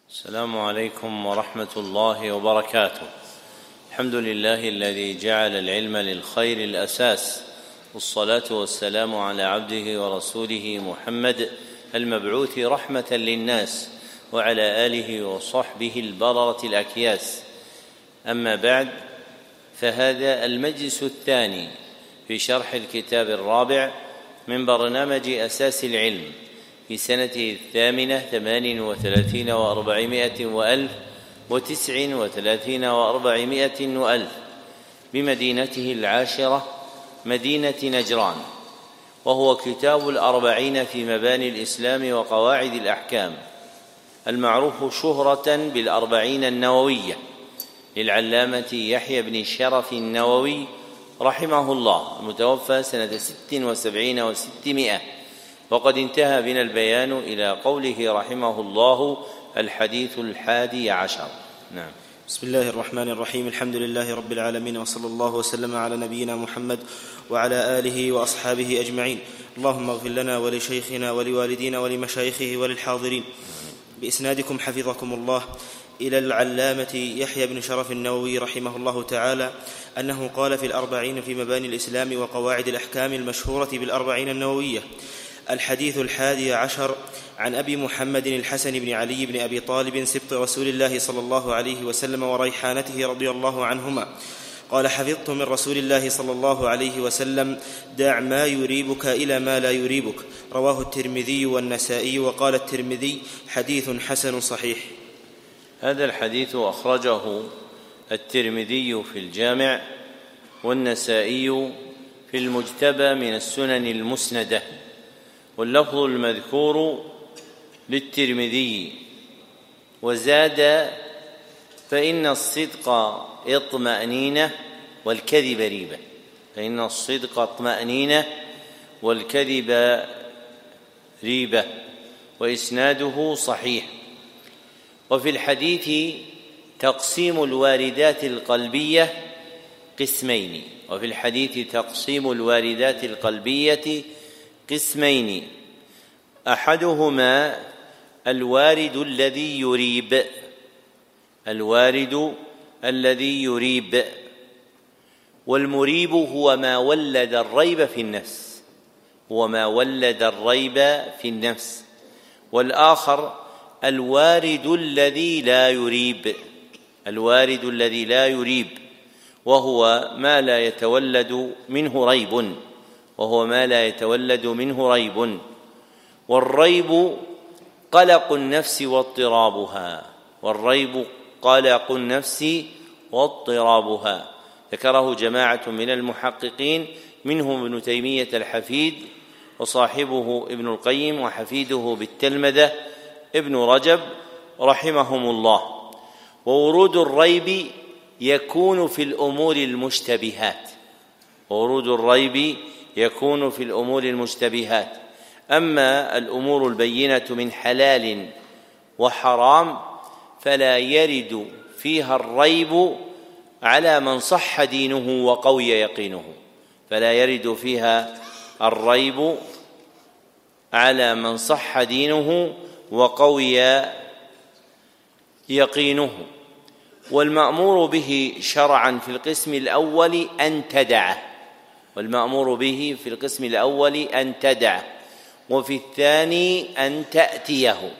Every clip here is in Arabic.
السلام عليكم ورحمة الله وبركاته. الحمد لله الذي جعل العلم للخير الأساس، والصلاة والسلام على عبده ورسوله محمد المبعوث رحمة للناس، وعلى آله وصحبه البررة الأكياس. أما بعد، فهذا المجلس الثاني في شرح الكتاب الرابع من برنامج أساس العلم في سنته 38 و400 وألف 39 و400 وألف بمدينته العاشرة مدينة نجران، وهو كتاب الأربعين في مباني الإسلام وقواعد الأحكام، المعروف شهرة بالأربعين النووية للعلامة يحيى بن شرف النووي رحمه الله، المتوفى سنة 76 و600. وقد انتهى بنا البيان إلى قوله رحمه الله: الحديث 11. نعم. بسم الله الرحمن الرحيم. الحمد لله رب العالمين، وصلى الله وسلم على نبينا محمد وعلى آله وأصحابه أجمعين. اللهم اغفر لنا ولشيخنا ولوالدينا ولمشايخه وللحاضرين. بإسنادكم حفظكم الله إلى العلامة يحيى بن شرف النووي رحمه الله تعالى أنه قال في الأربعين في مباني الإسلام وقواعد الأحكام المشهورة بالأربعين النووية: الحديث 11 عن أبي محمد الحسن بن علي بن أبي طالب سبط رسول الله صلى الله عليه وسلم وريحانته رضي الله عنهما قال: حفظت من رسول الله صلى الله عليه وسلم: دع ما يريبك إلى ما لا يريبك. رواه الترمذي والنسائي، وقال الترمذي: حديث حسن صحيح. هذا الحديث أخرجه الترمذي في الجامع، والنسائي في المجتبى من السنن المسندة، واللفظ المذكور للترمذي. وزاد: فإن الصدق اطمأنينة والكذب ريبة. فإن الصدق اطمأنينة والكذب ريبة. وإسناده صحيح. وفي الحديث تقسيم الواردات القلبية قسمين. وفي الحديث تقسيم الواردات القلبية قسمين: أحدهما الوارد الذي يريب. الوارد الذي يريب، والمريب هو ما ولد الريب في النفس. هو ما ولد الريب في النفس. والآخر الوارد الذي لا يريب. الوارد الذي لا يريب، وهو ما لا يتولد منه ريب. وهو ما لا يتولد منه ريب. والريب قلق النفس واضطرابها. والريب قلق النفس واضطرابها. ذكره جماعة من المحققين، منهم ابن تيمية الحفيد، وصاحبه ابن القيم، وحفيده بالتلمذة ابن رجب رحمهم الله. وورود الريب يكون في الأمور المشتبهات. ورود الريب يكون في الأمور المشتبهات. أما الأمور البينة من حلال وحرام فلا يرد فيها الريب على من صح دينه وقوي يقينه. فلا يرد فيها الريب على من صح دينه وقوي يقينه. والمأمور به شرعا في القسم الأول أن تدعه. والمأمور به في القسم الأول أن تدعه، وفي الثاني أن تأتيه.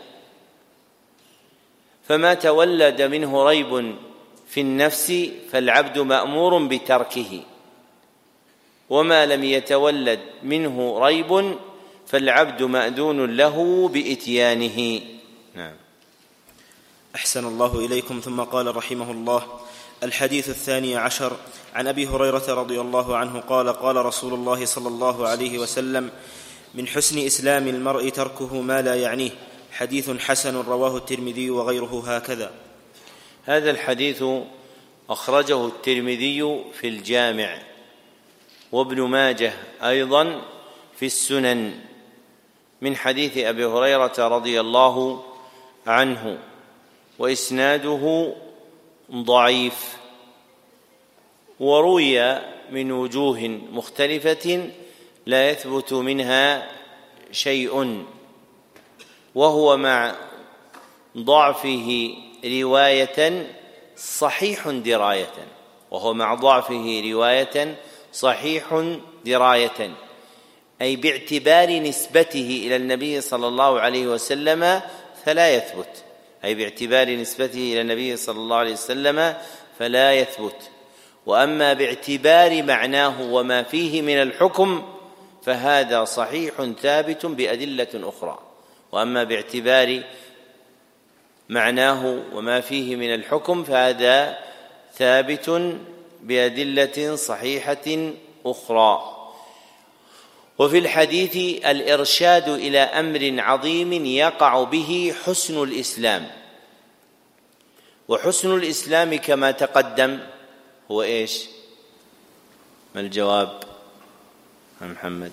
فما تولد منه ريب في النفس فالعبد مأمور بتركه، وما لم يتولد منه ريب فالعبد مأذون له بإتيانه. نعم. أحسن الله إليكم. ثم قال رحمه الله: الحديث 12 عن أبي هريرة رضي الله عنه قال: قال رسول الله صلى الله عليه وسلم: من حسن إسلام المرء تركه ما لا يعنيه. حديث حسن. رواه الترمذي وغيره هكذا. هذا الحديث أخرجه الترمذي في الجامع، وابن ماجه أيضا في السنن، من حديث أبي هريرة رضي الله عنه، وإسناده ضعيف، وروي من وجوه مختلفة لا يثبت منها شيء، وهو مع ضعفه رواية صحيح دراية، وهو مع ضعفه رواية صحيح دراية، أي باعتبار نسبته إلى النبي صلى الله عليه وسلم فلا يثبت، أي باعتبار نسبته إلى النبي صلى الله عليه وسلم فلا يثبت. وأما باعتبار معناه وما فيه من الحكم فهذا صحيح ثابت بأدلة أخرى. وأما باعتبار معناه وما فيه من الحكم فهذا ثابت بأدلة صحيحة أخرى. وفي الحديث الإرشاد إلى أمر عظيم يقع به حسن الإسلام، وحسن الإسلام كما تقدم هو إيش؟ ما الجواب محمد؟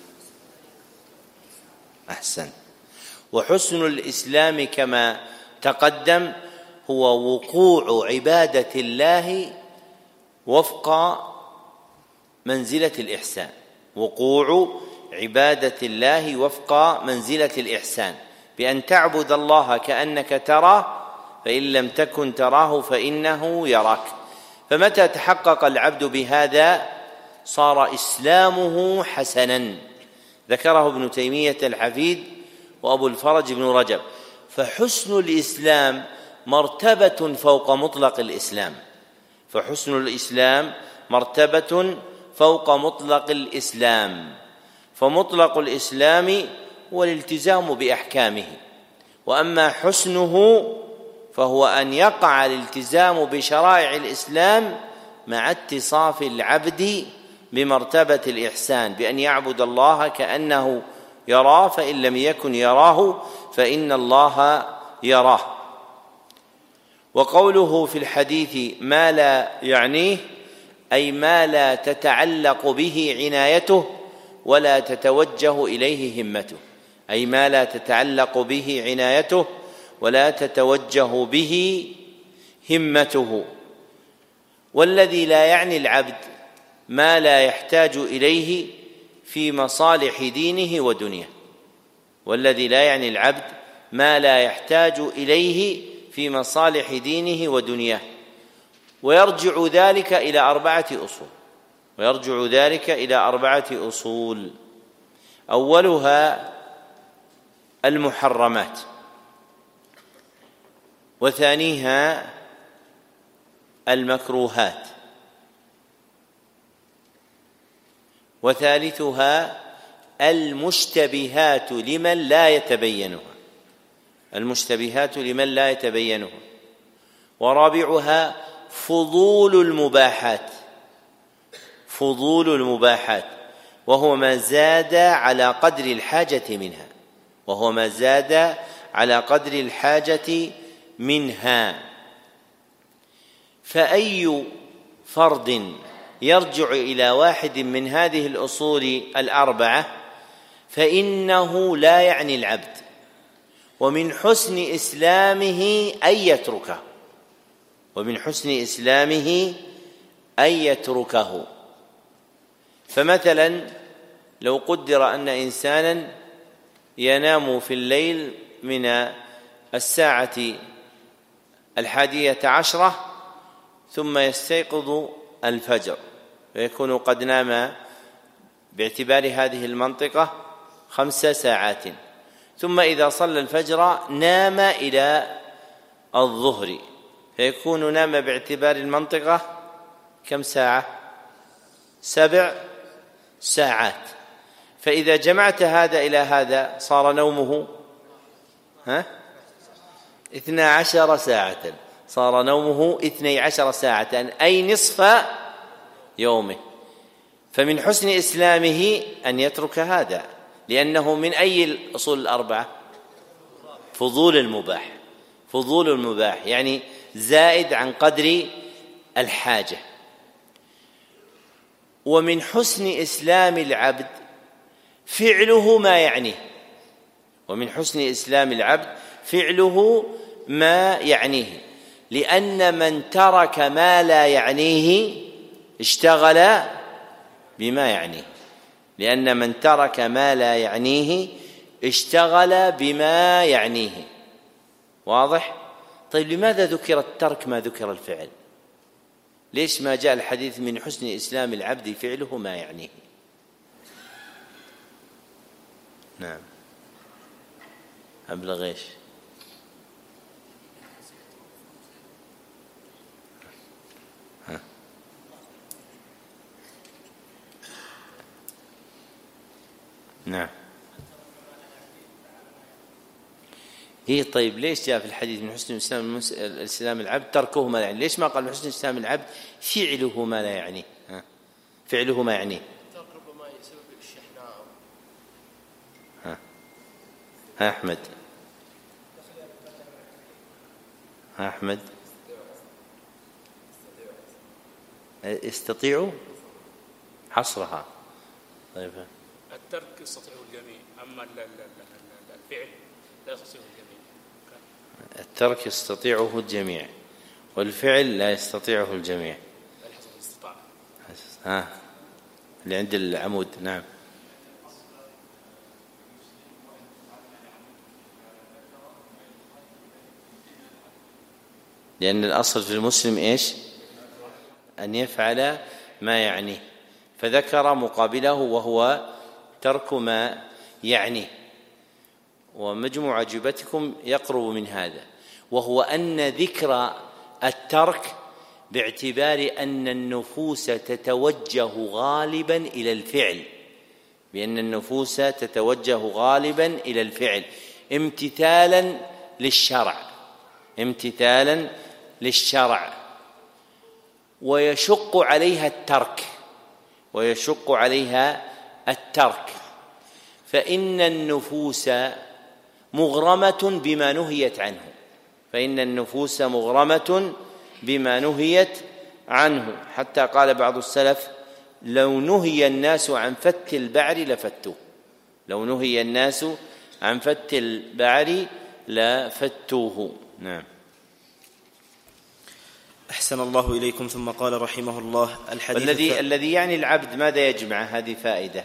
أحسن. وحسن الإسلام كما تقدم هو وقوع عبادة الله وفق منزلة الإحسان، وقوع عبادة الله وفق منزلة الإحسان، بأن تعبد الله كأنك تراه، فإن لم تكن تراه فإنه يراك. فمتى تحقق العبد بهذا صار إسلامه حسنا. ذكره ابن تيمية الحفيد وأبو الفرج بن رجب. فحسن الإسلام مرتبة فوق مطلق الإسلام، فحسن الإسلام مرتبة فوق مطلق الإسلام. فمطلق الإسلام هو الالتزام بأحكامه، وأما حسنه فهو أن يقع الالتزام بشرائع الإسلام مع اتصاف العبد بمرتبة الإحسان، بأن يعبد الله كأنه يراه، فإن لم يكن يراه فإن الله يراه. وقوله في الحديث ما لا يعنيه أي ما لا تتعلق به عنايته ولا تتوجه إليه همته، أي ما لا تتعلق به عنايته ولا تتوجه به همته. والذي لا يعني العبد ما لا يحتاج إليه في مصالح دينه ودنياه، والذي لا يعني العبد ما لا يحتاج إليه في مصالح دينه ودنياه. ويرجع ذلك إلى أربعة أصول، أولها المحرمات، وثانيها المكروهات، وثالثها المشتبهات لمن لا يتبينها، ورابعها فضول المباحات، وهو ما زاد على قدر الحاجة منها. فأي فرد يرجع إلى واحد من هذه الأصول الأربعة فإنه لا يعني العبد، ومن حسن إسلامه أن يتركه. فمثلا لو قدر أن إنسانا ينام في الليل من 11:10 ثم يستيقظ الفجر، فيكون قد نام باعتبار هذه المنطقة 5 ساعات، ثم إذا صلى الفجر نام إلى الظهر، فيكون نام باعتبار المنطقة كم ساعة؟ 7 ساعات. فإذا جمعت هذا إلى هذا صار نومه 12 ساعة، صار نومه 12 ساعة، أي نصف يومه. فمن حسن إسلامه أن يترك هذا، لأنه من أي الأصول الأربعة؟ فضول المباح، يعني زائد عن قدر الحاجة. ومن حسن إسلام العبد فعله ما يعنيه، لأن من ترك ما لا يعنيه اشتغل بما يعنيه. واضح؟ طيب لماذا ذكر الترك ما ذكر الفعل؟ ليش ما جاء الحديث من حسن إسلام العبد فعله ما يعنيه؟ نعم أبلغ إيش؟ نعم هي طيب ليش جاء في الحديث من حسن الإسلام العبد تركه ما لا يعني؟ ليش ما قال من حسن إسلام العبد فعله ما لا يعني؟ فعله ما يعنيه. ترك ربما يسبب الشحناء. ها أحمد، أحمد يستطيع حصرها. طيب الترك يستطيعه الجميع، أما الفعل لا يستطيعه الجميع. الترك يستطيعه الجميع والفعل لا يستطيعه الجميع. حسب الاستطاعة. اللي عند العمود. نعم لأن الأصل في المسلم إيش؟ أن يفعل ما يعنيه، فذكر مقابله وهو ترك ما يعنيه. ومجموع أجوبتكم يقرب من هذا، وهو أن ذكر الترك باعتبار أن النفوس تتوجه غالبا إلى الفعل، بأن النفوس تتوجه غالبا إلى الفعل امتثالا للشرع، ويشق عليها الترك، فإن النفوس مغرمة بما نهيت عنه، حتى قال بعض السلف: لو نهي الناس عن فت البعر لفتوه. نعم. أحسن الله إليكم. ثم قال رحمه الله: الذي يعني العبد ماذا يجمع؟ هذه فائدة.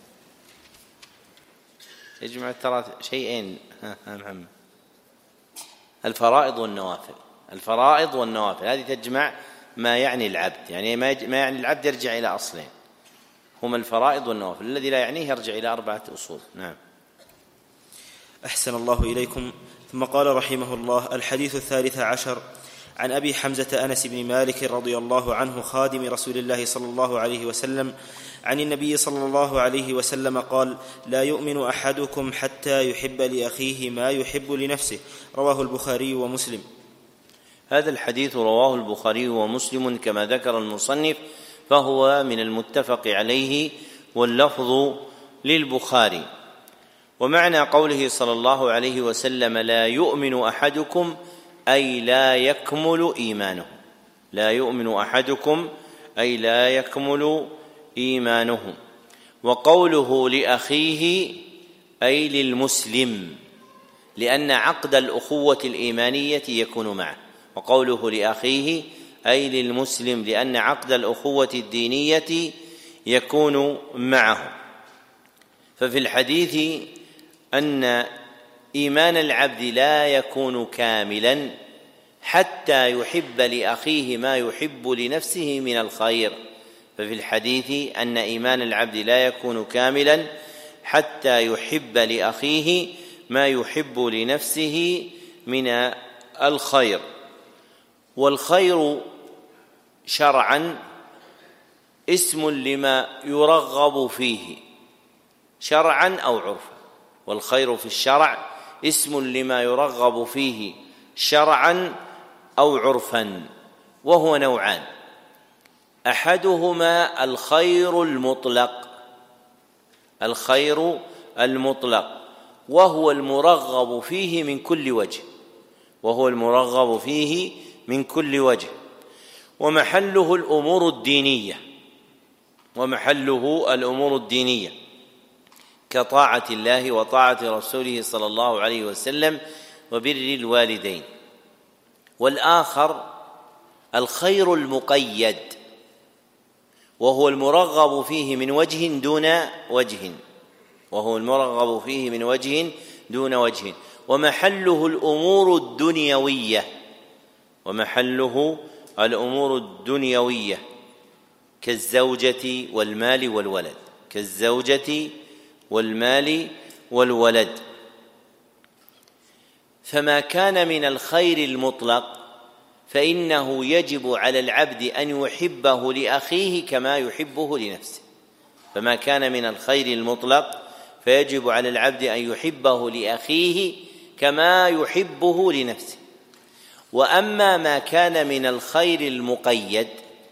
يجمع ترى شيئين محمد: الفرائض والنوافل، هذه تجمع ما يعني العبد، يعني ما يعني العبد يرجع إلى أصلين هما الفرائض والنوافل، الذي لا يعنيه يرجع إلى 4 أصول. نعم. أحسن الله إليكم. ثم قال رحمه الله: الحديث 13 عن أبي حمزة أنس بن مالك رضي الله عنه خادم رسول الله صلى الله عليه وسلم عن النبي صلى الله عليه وسلم قال: لا يؤمن أحدكم حتى يحب لأخيه ما يحب لنفسه. رواه البخاري ومسلم. هذا الحديث رواه البخاري ومسلم كما ذكر المصنف، فهو من المتفق عليه واللفظ للبخاري. ومعنى قوله صلى الله عليه وسلم: لا يؤمن أحدكم أي لا يكمل إيمانه. وقوله لأخيه أي للمسلم، لأن عقد الأخوة الإيمانية يكون معه. وقوله لأخيه أي للمسلم لأن عقد الأخوة الدينية يكون معه. ففي الحديث أن إيمان العبد لا يكون كاملا حتى يحب لأخيه ما يحب لنفسه من الخير. ففي الحديث أن إيمان العبد لا يكون كاملا حتى يحب لأخيه ما يحب لنفسه من الخير. والخير شرعا اسم لما يرغب فيه شرعا أو عرفا، والخير في الشرع اسم لما يرغب فيه شرعا أو عرفا، وهو نوعان: أحدهما الخير المطلق وهو المرغب فيه من كل وجه، ومحله الأمور الدينية كطاعة الله وطاعة رسوله صلى الله عليه وسلم وبر الوالدين. والآخر الخير المقيد، وهو المرغب فيه من وجه دون وجه، ومحله الأمور الدنيوية ومحله الأمور الدنيوية كالزوجة والمال والولد، كالزوجة والمال والولد. فما كان من الخير المطلق فإنه يجب على العبد أن يحبه لأخيه كما يحبه لنفسه. فما كان من الخير المطلق فيجب على العبد أن يحبه لأخيه كما يحبه لنفسه. وأما ما كان من الخير المقيد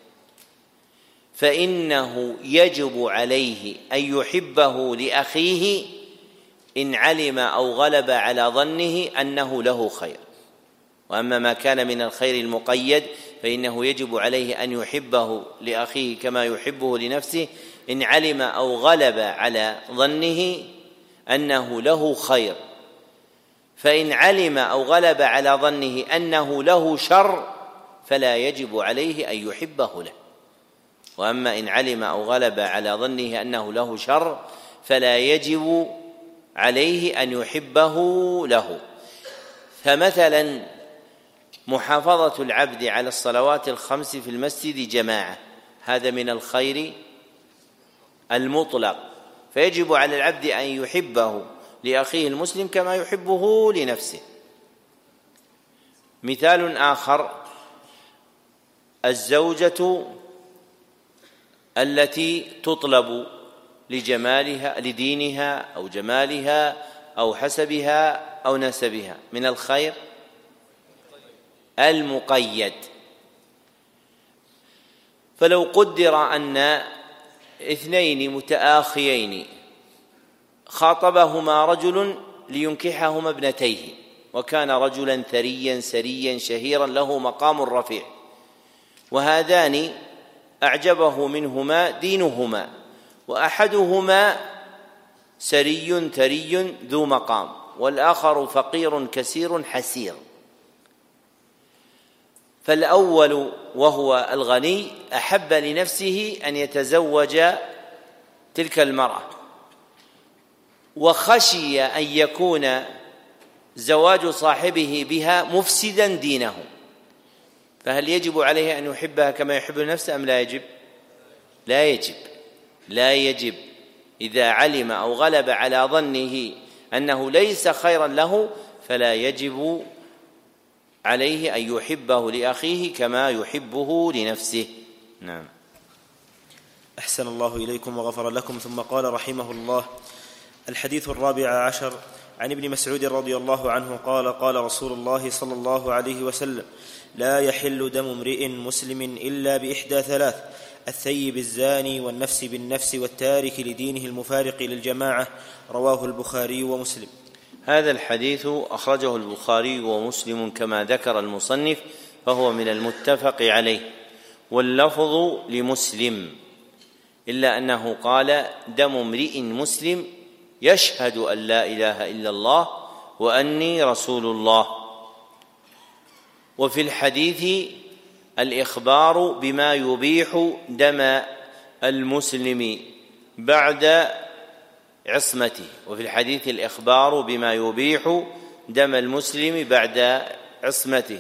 فإنه يجب عليه أن يحبه لأخيه إن علم أو غلب على ظنه أنه له خير. وأما ما كان من الخير المقيد فإنه يجب عليه أن يحبه لأخيه كما يحبه لنفسه إن علم أو غلب على ظنه أنه له خير. فإن علم أو غلب على ظنه أنه له شر فلا يجب عليه أن يحبه له. وأما إن علم أو غلب على ظنه أنه له شر فلا يجب عليه أن يحبه له. فمثلا محافظة العبد على الصلوات الخمس في المسجد جماعة، هذا من الخير المطلق، فيجب على العبد أن يحبه لأخيه المسلم كما يحبه لنفسه. مثال آخر: الزوجة التي تطلب لجمالها لدينها أو جمالها أو حسبها أو نسبها من الخير المقيد. فلو قدر أن اثنين متآخيين خاطبهما رجل لينكحهما ابنتيه، وكان رجلا ثريا سريا شهيرا له مقام رفيع، وهذان أعجبه منهما دينهما، وأحدهما سري ثري ذو مقام، والآخر فقير كسير حسير. فالأول وهو الغني أحب لنفسه أن يتزوج تلك المرأة، وخشي أن يكون زواج صاحبه بها مفسدا دينه، فهل يجب عليه أن يحبها كما يحب نفسه أم لا يجب؟ لا يجب. إذا علم أو غلب على ظنه أنه ليس خيرا له فلا يجب عليه أن يحبه لأخيه كما يحبه لنفسه. نعم. أحسن الله إليكم وغفر لكم. ثم قال رحمه الله: الحديث 14 عن ابن مسعود رضي الله عنه قال: قال رسول الله صلى الله عليه وسلم: لا يحل دم امرئ مسلم إلا بإحدى ثلاث: الثيب الزاني، والنفس بالنفس، والتارك لدينه المفارق للجماعة. رواه البخاري ومسلم. هذا الحديث أخرجه البخاري ومسلم كما ذكر المصنف، فهو من المتفق عليه، واللفظ لمسلم، إلا أنه قال: دم امرئ مسلم يشهد أن لا إله إلا الله وأني رسول الله. وفي الحديث الإخبار بما يبيح دم المسلم بعد عصمته، وفي الحديث الإخبار بما يبيح دم المسلم بعد عصمته،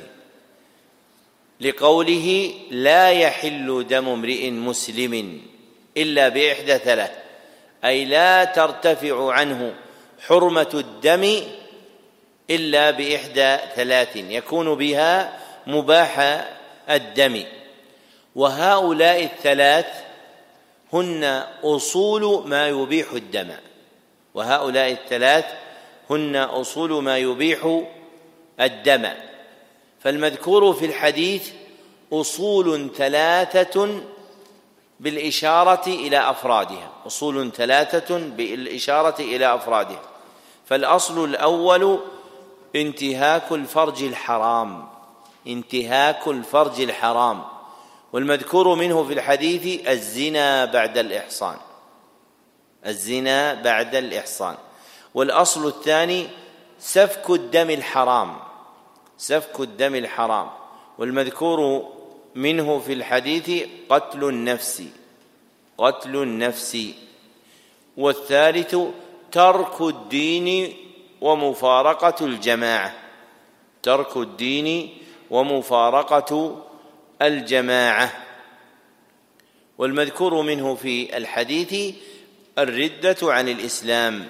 لقوله: لا يحل دم امرئ مسلم إلا بإحدى ثلاث، أي لا ترتفع عنه حرمة الدم إلا بإحدى ثلاث يكون بها مباح الدم. وهؤلاء الثلاث هن أصول ما يبيح الدم، وهؤلاء الثلاث هن أصول ما يبيح الدم. فالمذكور في الحديث أصول ثلاثة بالإشارة إلى أفرادها، أصول ثلاثة بالإشارة إلى أفرادها. فالأصل الأول انتهاك الفرج الحرام، انتهاك الفرج الحرام، والمذكور منه في الحديث الزنا بعد الإحصان، الزنا بعد الإحصان. والأصل الثاني سفك الدم الحرام، سفك الدم الحرام، والمذكور منه في الحديث قتل النفس، قتل النفس. والثالث ترك الدين ومفارقة الجماعة، ترك الدين ومفارقة الجماعة. والمذكور منه في الحديث الردة عن الإسلام.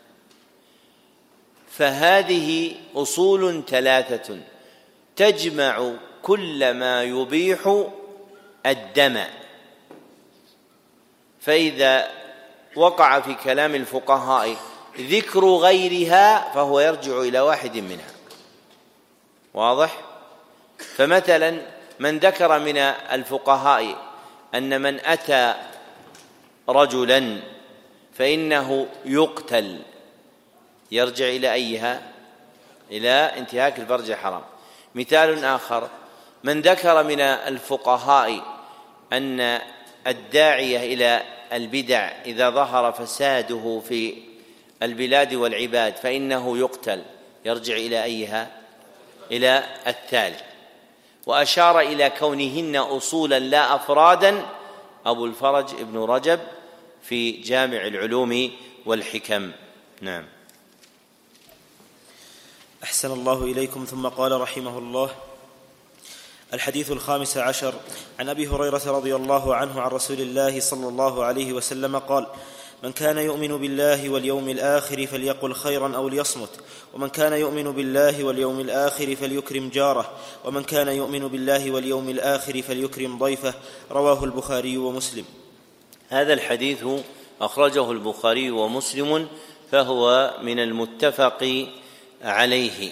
فهذه أصول ثلاثة تجمع كل ما يبيح الدم، فإذا وقع في كلام الفقهاء ذكر غيرها فهو يرجع إلى واحد منها. واضح؟ فمثلا من ذكر من الفقهاء أن من أتى رجلا فإنه يقتل، يرجع إلى أيها؟ إلى انتهاك الفرج الحرام. مثال آخر: من ذكر من الفقهاء أن الداعية إلى البدع إذا ظهر فساده في البلاد والعباد فإنه يقتل، يرجع إلى أيها؟ إلى الثالث. وأشار إلى كونهن أصولا لا أفرادا أبو الفرج ابن رجب في جامع العلوم والحكم. نعم. أحسن الله إليكم. ثم قال رحمه الله: الحديث 15 عن أبي هريرة رضي الله عنه عن رسول الله صلى الله عليه وسلم قال: من كان يؤمن بالله واليوم الآخر فليقل خيرا أو ليصمت، ومن كان يؤمن بالله واليوم الآخر فليكرم جاره، ومن كان يؤمن بالله واليوم الآخر فليكرم ضيفه. رواه البخاري ومسلم. هذا الحديث أخرجه البخاري ومسلم، فهو من المتفق عليه،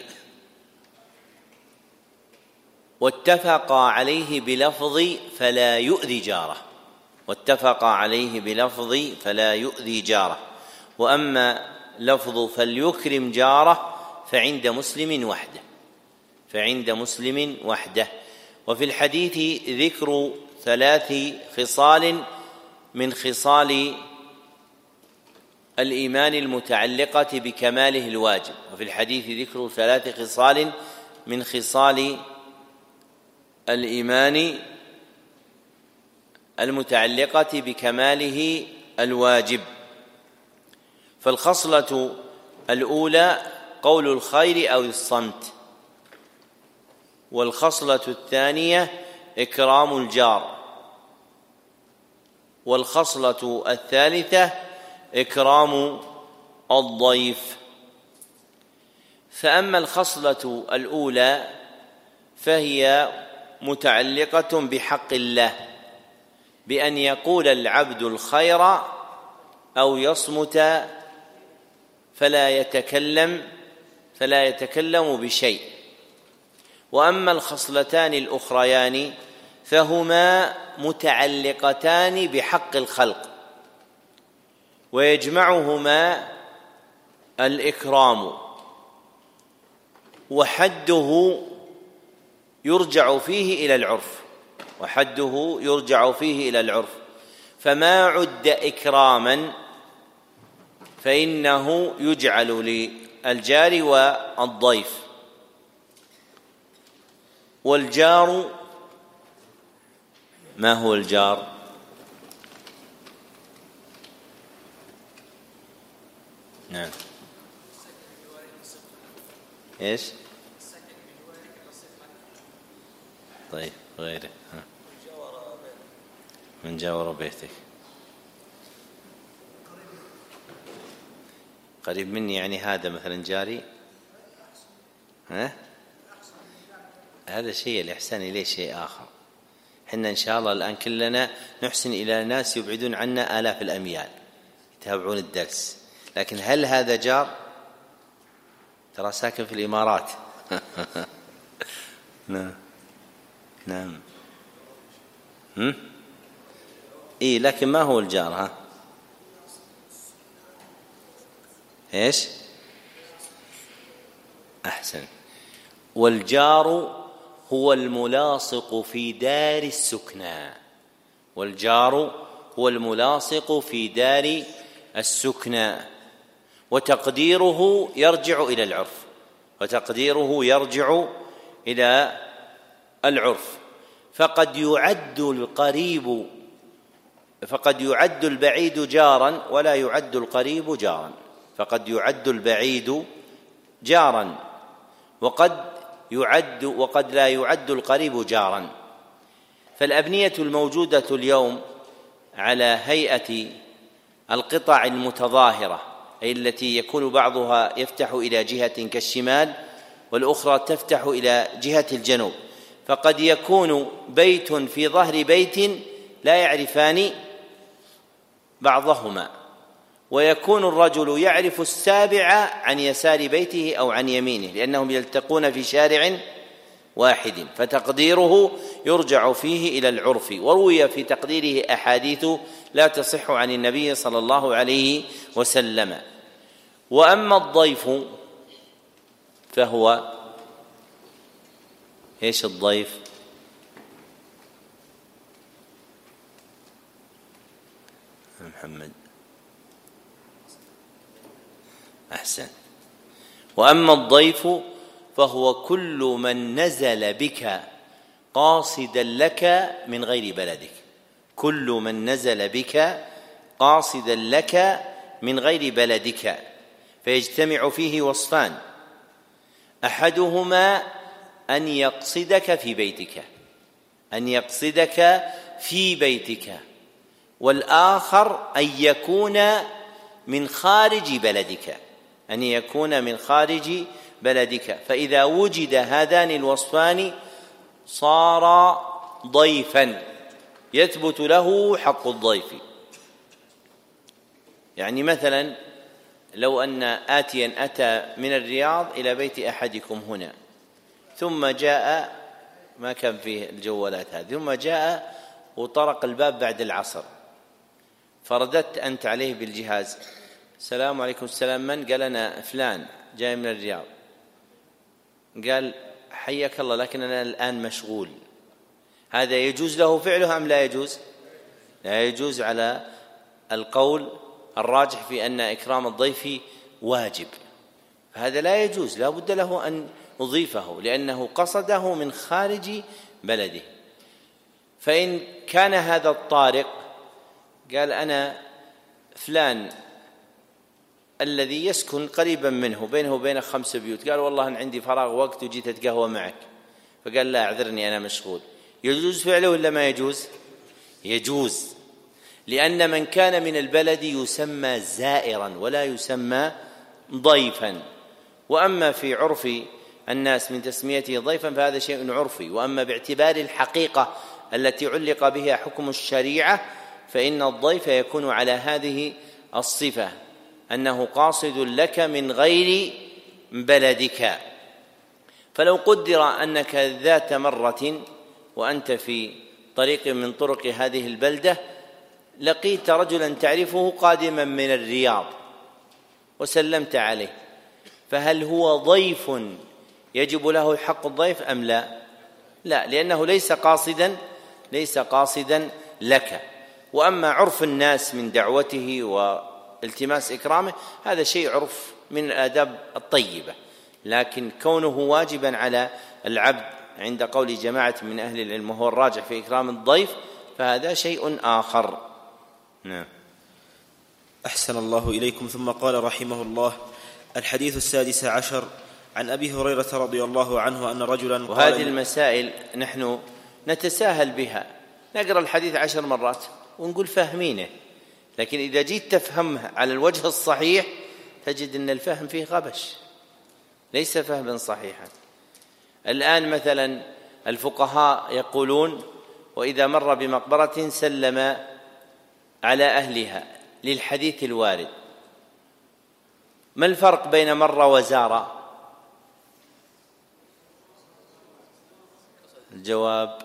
واتفق عليه بلفظ فلا يؤذي جاره، واتفق عليه بلفظ فلا يؤذي جاره. وأما لفظ فليكرم جاره فعند مسلم وحده، فعند مسلم وحده. وفي الحديث ذكر 3 خصال من خصال الإيمان المتعلقة بكماله الواجب. وفي الحديث ذكر 3 خصال من خصال الإيمان المتعلقة بكماله الواجب. فالخصلة الأولى قول الخير أو الصمت، والخصلة الثانية إكرام الجار، والخصلة الثالثة إكرام الضيف. فأما الخصلة الأولى فهي متعلقة بحق الله، بأن يقول العبد الخير أو يصمت فلا يتكلم بشيء. وأما الخصلتان الأخريان فهما متعلقتان بحق الخلق، ويجمعهما الإكرام، وحده يرجع فيه إلى العرف، وحده يرجع فيه إلى العرف. فما عد إكراما فإنه يجعل للجار والضيف. والجار، ما هو الجار؟ نعم. ايش؟ طيب غيره. من جاور بيتك. قريب مني يعني هذا مثلا جاري، هذا شيء. الإحسان إليه شيء آخر. حنا إن شاء الله الآن كلنا نحسن إلى ناس يبعدون عنا آلاف الأميال يتابعون الدرس، لكن هل هذا جار؟ ترى ساكن في الإمارات. نعم. إيه، لكن ما هو الجار؟ إيش؟ أحسن. والجار هو الملاصق في دار السكنى، والجار هو الملاصق في دار السكنى، وتقديره يرجع إلى العرف، وتقديره يرجع إلى العرف. فقد يعد البعيد جارا ولا يعد القريب جارا، فقد يعد البعيد جارا، وقد يعد وقد لا يعد القريب جارا. فالأبنية الموجودة اليوم على هيئة القطع المتظاهرة، أي التي يكون بعضها يفتح إلى جهة كالشمال والأخرى تفتح إلى جهة الجنوب، فقد يكون بيت في ظهر بيت لا يعرفان بعضهما، ويكون الرجل يعرف السابع عن يسار بيته أو عن يمينه لأنهم يلتقون في شارع واحد، فتقديره يرجع فيه إلى العرف. وروي في تقديره أحاديث لا تصح عن النبي صلى الله عليه وسلم. وأما الضيف فهو ايش الضيف؟ محمد أحسن. وأما الضيف فهو كل من نزل بك قاصدا لك من غير بلدك، كل من نزل بك قاصدا لك من غير بلدك، فيجتمع فيه وصفان: أحدهما أن يقصدك في بيتك، أن يقصدك في بيتك، والآخر أن يكون من خارج بلدك، أن يكون من خارج بلدك. فإذا وجد هذان الوصفان صار ضيفا يثبت له حق الضيف. يعني مثلا لو أن آتيا أتى من الرياض إلى بيت أحدكم هنا، ثم جاء، ما كان فيه الجوالات هذه، ثم جاء وطرق الباب بعد العصر، فرددت أنت عليه بالجهاز: السلام عليكم. السلام، من؟ قال: أنا فلان جاي من الرياض. قال: حياك الله، لكن أنا الآن مشغول. هذا يجوز له فعله أم لا يجوز؟ لا يجوز، على القول الراجح في أن إكرام الضيف واجب، هذا لا يجوز، لا بد له أن نضيفه لأنه قصده من خارج بلده. فإن كان هذا الطارق قال: أنا فلان الذي يسكن قريبا منه، بينه وبينه 5 بيوت، قال: والله أنا عندي فراغ وقت وجيت أتقهوى معك، فقال: لا أعذرني أنا مشغول. يجوز فعله ولا ما يجوز؟ يجوز، لأن من كان من البلد يسمى زائرا ولا يسمى ضيفا. وأما في عرف الناس من تسميته ضيفا فهذا شيء عرفي. وأما باعتبار الحقيقة التي علق بها حكم الشريعة فإن الضيف يكون على هذه الصفة، أنه قاصد لك من غير بلدك. فلو قدر أنك ذات مرة وأنت في طريق من طرق هذه البلدة لقيت رجلا تعرفه قادما من الرياض وسلمت عليه، فهل هو ضيف يجب له حق الضيف أم لا؟ لا، لأنه ليس قاصدا لك. وأما عرف الناس من دعوته والتماس إكرامه هذا شيء عرف من الآداب الطيبة، لكن كونه واجبا على العبد عند قول جماعة من أهل العلم وهو الراجع في إكرام الضيف فهذا شيء آخر. نعم. أحسن الله إليكم. ثم قال رحمه الله: الحديث 16 عن أبي هريرة رضي الله عنه أن رجلا، وهذه المسائل نحن نتساهل بها، نقرأ الحديث 10 مرات ونقول فاهمينه، لكن إذا جيت تفهمه على الوجه الصحيح تجد أن الفهم فيه غبش، ليس فهما صحيحا. الآن مثلا الفقهاء يقولون: وإذا مر بمقبرة سلم على أهلها، للحديث الوارد. ما الفرق بين مر وزار؟ الجواب: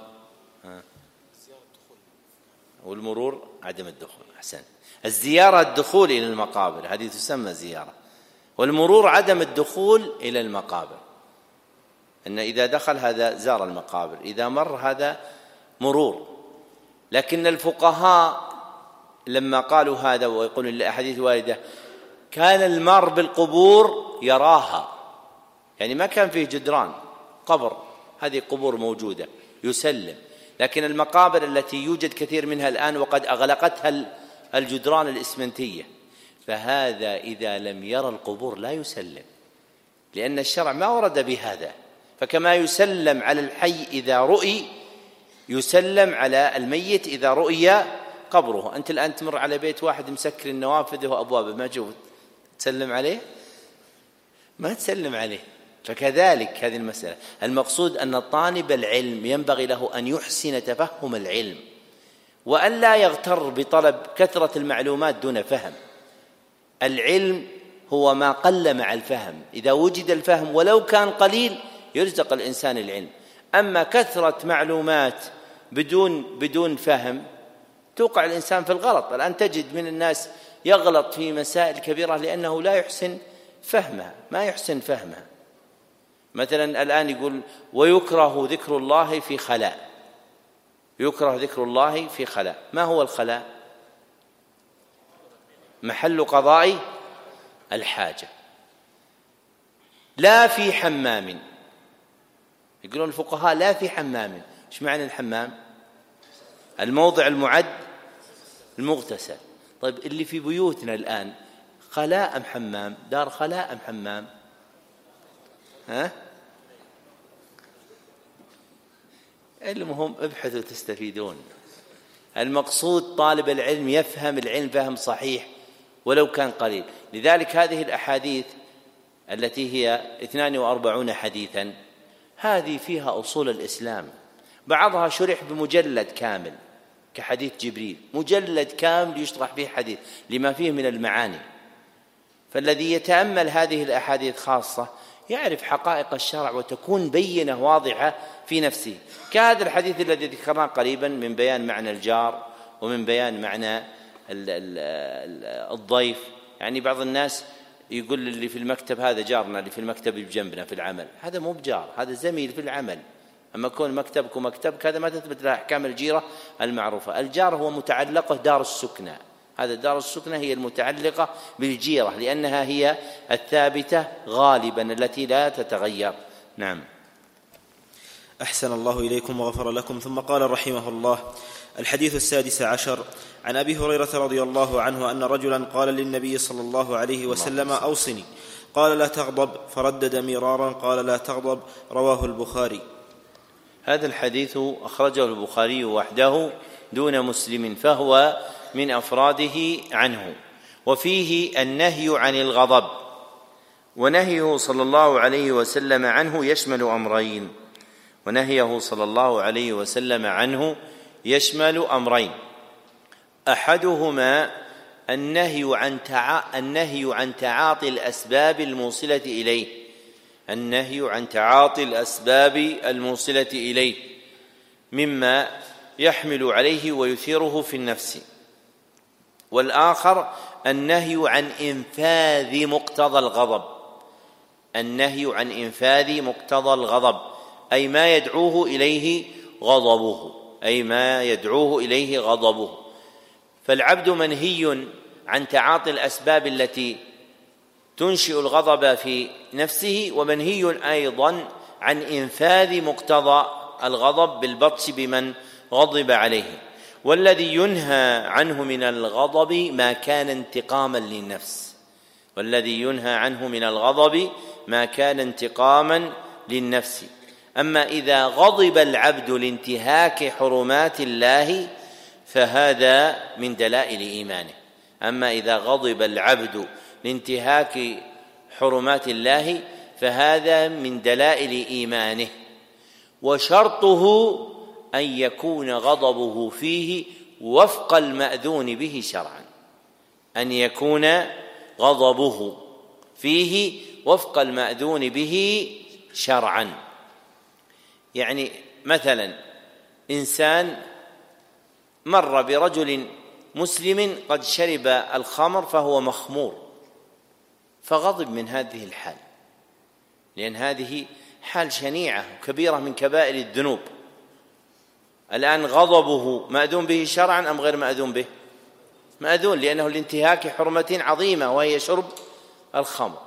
والمرور عدم الدخول. أحسن. الزيارة الدخول إلى المقابر، هذه تسمى زيارة، والمرور عدم الدخول إلى المقابر، أن إذا دخل هذا زار المقابر، إذا مر هذا مرور. لكن الفقهاء لما قالوا هذا ويقولون الأحاديث واردة كان المار بالقبور يراها، يعني ما كان فيه جدران، قبر، هذه قبور موجودة يسلم. لكن المقابر التي يوجد كثير منها الآن وقد أغلقتها الجدران الإسمنتية، فهذا إذا لم يرى القبور لا يسلم، لأن الشرع ما ورد بهذا، فكما يسلم على الحي إذا رؤي يسلم على الميت إذا رؤي قبره. أنت الآن تمر على بيت واحد مسكر النوافذ وأبوابه ما تشوف تسلم عليه؟ ما تسلم عليه. فكذلك هذه المسألة. المقصود أن طالب العلم ينبغي له أن يحسن تفهم العلم وأن لا يغتر بطلب كثرة المعلومات دون فهم. العلم هو ما قل مع الفهم، إذا وجد الفهم ولو كان قليل يرزق الإنسان العلم. أما كثرة معلومات بدون فهم توقع الإنسان في الغلط. الآن تجد من الناس يغلط في مسائل كبيرة لأنه لا يحسن فهمها، ما يحسن فهمها. مثلا الآن يقول ويكره ذكر الله في خلاء، يكره ذكر الله في خلاء. ما هو الخلاء؟ محل قضاء الحاجة. لا في حمام، يقولون الفقهاء لا في حمام. ايش معنى الحمام؟ الموضع المعد المغتسل. طيب اللي في بيوتنا الآن خلاء أم حمام؟ دار خلاء أم حمام؟ المهم ابحثوا تستفيدون. المقصود طالب العلم يفهم العلم فهم صحيح ولو كان قليل. لذلك هذه الأحاديث التي هي 42 حديثا هذه فيها أصول الإسلام، بعضها شرح بمجلد كامل كحديث جبريل، مجلد كامل يشرح فيه حديث لما فيه من المعاني. فالذي يتأمل هذه الأحاديث خاصة يعرف حقائق الشرع وتكون بينة واضحة في نفسه. كهذا الحديث الذي ذكرناه قريبا من بيان معنى الجار ومن بيان معنى الضيف. يعني بعض الناس يقول اللي في المكتب هذا جارنا، اللي في المكتب بجنبنا في العمل، هذا مو بجار، هذا زميل في العمل. أما كون مكتبك ومكتبك هذا ما تثبت له أحكام الجيرة المعروفة. الجار هو متعلقة دار السكنة، هذا دار السكنة هي المتعلقة بالجيرة لأنها هي الثابتة غالبا التي لا تتغير. نعم. أحسن الله إليكم وغفر لكم. ثم قال رحمه الله: الحديث 16 عن أبي هريرة رضي الله عنه أن رجلا قال للنبي صلى الله عليه وسلم: أوصني. قال: لا تغضب. فردد مرارا قال: لا تغضب. رواه البخاري. هذا الحديث أخرجه البخاري وحده دون مسلم، فهو من أفراده عنه، وفيه النهي عن الغضب. ونهيه صلى الله عليه وسلم عنه يشمل أمرين، ونهيه صلى الله عليه وسلم عنه يشمل أمرين. أحدهما النهي عن تعاطي الأسباب الموصلة إليه، النهي عن تعاطي الأسباب الموصلة إليه مما يحمل عليه ويثيره في النفس. والآخر النهي عن إنفاذ مقتضى الغضب، النهي عن إنفاذ مقتضى الغضب أي ما يدعوه إليه غضبه، أي ما يدعوه إليه غضبه. فالعبد منهي عن تعاطي الأسباب التي تنشئ الغضب في نفسه، ومنهي أيضا عن إنفاذ مقتضى الغضب بالبطش بمن غضب عليه. والذي ينهى عنه من الغضب ما كان انتقاما للنفس، والذي ينهى عنه من الغضب ما كان انتقاما للنفس. أما إذا غضب العبد لانتهاك حرمات الله فهذا من دلائل إيمانه. أما إذا غضب العبد لانتهاك حرمات الله فهذا من دلائل إيمانه. وشرطه أن يكون غضبه فيه وفق المأذون به شرعا، أن يكون غضبه فيه وفق المأذون به شرعا. يعني مثلا إنسان مر برجل مسلم قد شرب الخمر فهو مخمور، فغضب من هذه الحال، لأن هذه حال شنيعة كبيرة من كبائر الذنوب. الآن غضبه مأذون به شرعا أم غير مأذون به؟ مأذون، لأنه لانتهاك حرمة عظيمة وهي شرب الخمر.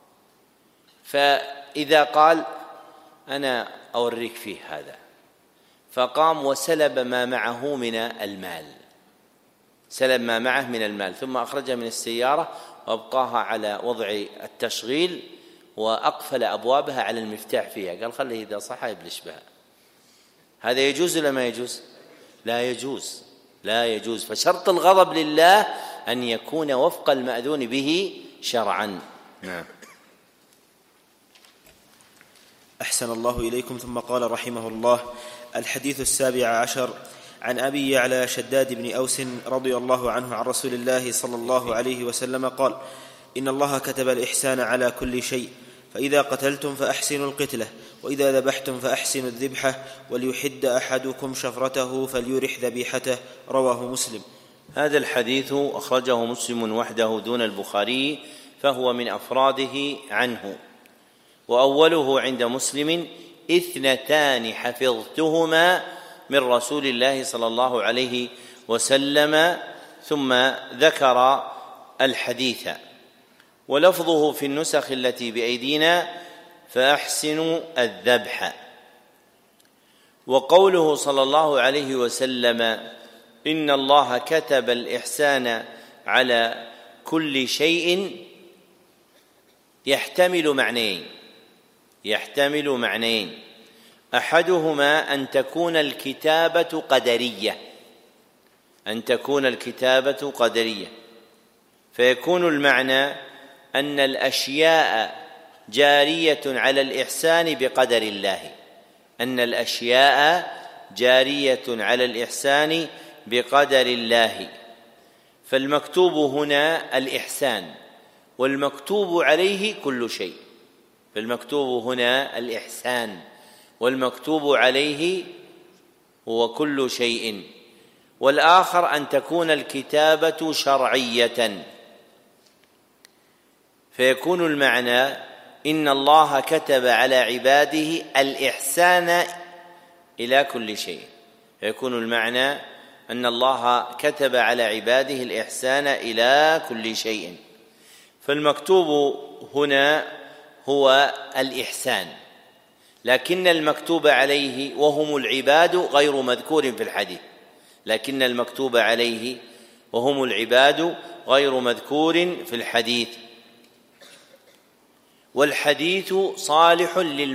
فإذا قال أنا أوريك فيه هذا، فقام وسلب ما معه من المال، سلب ما معه من المال، ثم أخرجها من السيارة وأبقاها على وضع التشغيل وأقفل أبوابها على المفتاح فيها، قال خليه إذا صح يبلش بها. هذا يجوز ولا ما يجوز؟ لا يجوز، لا يجوز. فشرط الغضب لله أن يكون وفق المأذون به شرعا. نعم. أحسن الله إليكم. ثم قال رحمه الله: الحديث 17 عن أبي يعلى شداد بن أوس رضي الله عنه عن رسول الله صلى الله عليه وسلم قال: إن الله كتب الإحسان على كل شيء، فإذا قتلتم فأحسنوا القتلة، وإذا ذبحتم فأحسنوا الذبحة، وليحد أحدكم شفرته فليرح ذبيحته. رواه مسلم. هذا الحديث أخرجه مسلم وحده دون البخاري، فهو من أفراده عنه. وأوله عند مسلم: 2 حفظتهما من رسول الله صلى الله عليه وسلم، ثم ذكر الحديث. ولفظه في النسخ التي بأيدينا: فأحسنوا الذبح. وقوله صلى الله عليه وسلم: إن الله كتب الإحسان على كل شيء، يحتمل معنيين. أحدهما أن تكون الكتابة قدرية، فيكون المعنى أن الأشياء جارية على الإحسان بقدر الله، فالمكتوب هنا الإحسان، والمكتوب عليه كل شيء. هو كل شيء. والآخر أن تكون الكتابة شرعية، فيكون المعنى إن الله كتب على عباده الإحسان إلى كل شيء. فالمكتوب هنا هو الإحسان، لكن المكتوب عليه وهم العباد غير مذكور في الحديث. والحديث صالح